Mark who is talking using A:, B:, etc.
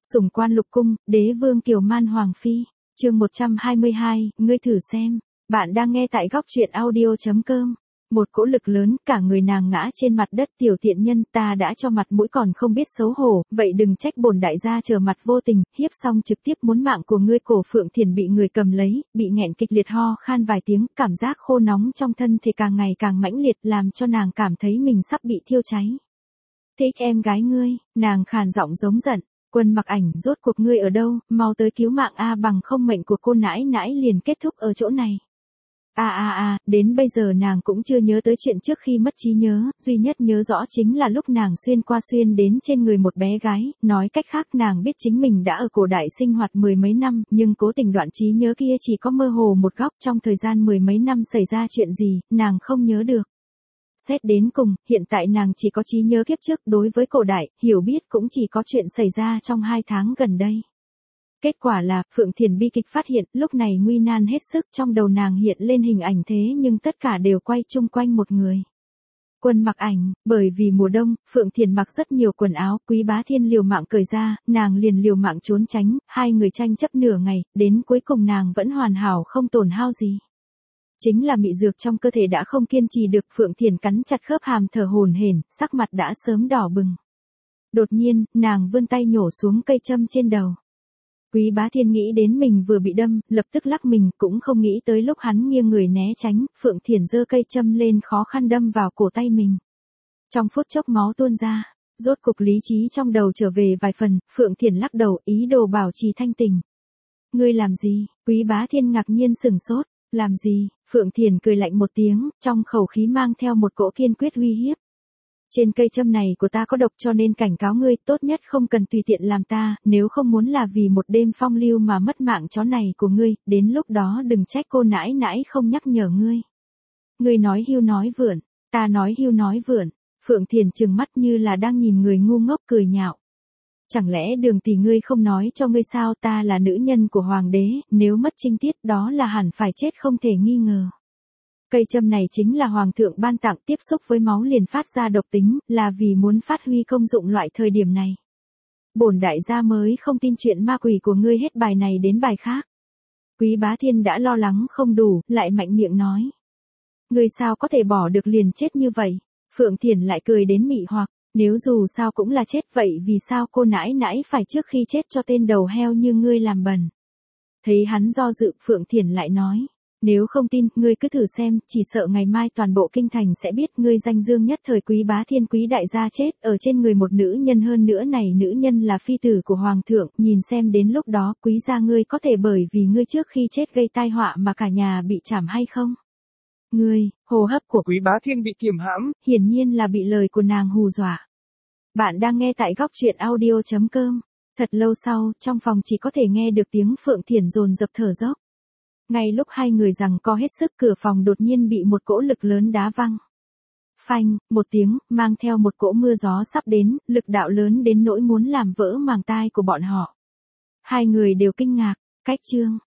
A: Sủng quan lục cung, đế vương Kiều Man Hoàng Phi. Chương 122, ngươi thử xem. Bạn đang nghe tại góc truyện audio.com. Một cỗ lực lớn, cả người nàng ngã trên mặt đất. Tiểu tiện nhân, ta đã cho mặt mũi còn không biết xấu hổ, vậy đừng trách bổn đại gia trở mặt vô tình, hiếp xong trực tiếp muốn mạng của ngươi. Cổ Phượng Thiền bị người cầm lấy, bị nghẹn kịch liệt ho khan vài tiếng, cảm giác khô nóng trong thân thể càng ngày càng mãnh liệt, làm cho nàng cảm thấy mình sắp bị thiêu cháy. Thích em gái ngươi, nàng khàn giọng giống giận. Quân Mặc Ảnh, rốt cuộc ngươi ở đâu, mau tới cứu mạng a, bằng không mệnh của cô nãi nãi liền kết thúc ở chỗ này. Đến bây giờ nàng cũng chưa nhớ tới chuyện trước khi mất trí nhớ, duy nhất nhớ rõ chính là lúc nàng xuyên đến trên người một bé gái, nói cách khác nàng biết chính mình đã ở cổ đại sinh hoạt mười mấy năm, nhưng cố tình đoạn trí nhớ kia chỉ có mơ hồ một góc. Trong thời gian mười mấy năm xảy ra chuyện gì, nàng không nhớ được. Xét đến cùng, hiện tại nàng chỉ có trí nhớ kiếp trước, đối với cổ đại, hiểu biết cũng chỉ có chuyện xảy ra trong 2 tháng gần đây. Kết quả là, Phượng Thiền bi kịch phát hiện, lúc này nguy nan hết sức, trong đầu nàng hiện lên hình ảnh thế nhưng tất cả đều quay chung quanh một người. Quân Mặc Ảnh, bởi vì mùa đông, Phượng Thiền mặc rất nhiều quần áo, Quý Bá Thiên liều mạng cởi ra, nàng liền liều mạng trốn tránh, hai người tranh chấp nửa ngày, đến cuối cùng nàng vẫn hoàn hảo không tổn hao gì. Chính là mị dược trong cơ thể đã không kiên trì được, Phượng Thiền cắn chặt khớp hàm thở hổn hển, sắc mặt đã sớm đỏ bừng. Đột nhiên, nàng vươn tay nhổ xuống cây châm trên đầu. Quý Bá Thiên nghĩ đến mình vừa bị đâm, lập tức lắc mình, cũng không nghĩ tới lúc hắn nghiêng người né tránh, Phượng Thiền giơ cây châm lên khó khăn đâm vào cổ tay mình. Trong phút chốc máu tuôn ra, rốt cục lý trí trong đầu trở về vài phần, Phượng Thiền lắc đầu, ý đồ bảo trì thanh tình. Ngươi làm gì? Quý Bá Thiên ngạc nhiên sửng sốt. Làm gì? Phượng Thiền cười lạnh một tiếng, trong khẩu khí mang theo một cỗ kiên quyết uy hiếp. Trên cây châm này của ta có độc, cho nên cảnh cáo ngươi, tốt nhất không cần tùy tiện làm ta, nếu không muốn là vì một đêm phong lưu mà mất mạng chó này của ngươi, đến lúc đó đừng trách cô nãi nãi không nhắc nhở ngươi. Ngươi nói hưu nói vượn, ta nói hưu nói vượn. Phượng Thiền trừng mắt như là đang nhìn người ngu ngốc cười nhạo. Chẳng lẽ Đường tỷ ngươi không nói cho ngươi sao, ta là nữ nhân của hoàng đế, nếu mất trinh tiết đó là hẳn phải chết không thể nghi ngờ. Cây châm này chính là hoàng thượng ban tặng, tiếp xúc với máu liền phát ra độc tính, là vì muốn phát huy công dụng loại thời điểm này. Bổn đại gia mới không tin chuyện ma quỷ của ngươi, hết bài này đến bài khác. Quý Bá Thiên đã lo lắng không đủ, lại mạnh miệng nói. Ngươi sao có thể bỏ được liền chết như vậy? Phượng Thiền lại cười đến mị hoặc. Nếu dù sao cũng là chết, vậy vì sao cô nãi nãi phải trước khi chết cho tên đầu heo như ngươi làm bẩn? Thấy hắn do dự, Phượng Thiền lại nói. Nếu không tin, ngươi cứ thử xem, chỉ sợ ngày mai toàn bộ kinh thành sẽ biết ngươi danh dương nhất thời Quý Bá Thiên quý đại gia chết ở trên người một nữ nhân, hơn nữa này nữ nhân là phi tử của hoàng thượng, nhìn xem đến lúc đó quý gia ngươi có thể bởi vì ngươi trước khi chết gây tai họa mà cả nhà bị trảm hay không? Ngươi, hô hấp của
B: Quý Bá Thiên bị kiềm hãm,
A: hiển nhiên là bị lời của nàng hù dọa. Bạn đang nghe tại góc truyện audio.com. Thật lâu sau, trong phòng chỉ có thể nghe được tiếng Phượng Thiền dồn dập thở dốc. Ngay lúc hai người giằng co hết sức, cửa phòng đột nhiên bị một cỗ lực lớn đá văng. Phanh, một tiếng, mang theo một cỗ mưa gió sắp đến, lực đạo lớn đến nỗi muốn làm vỡ màng tai của bọn họ. Hai người đều kinh ngạc, cách chương,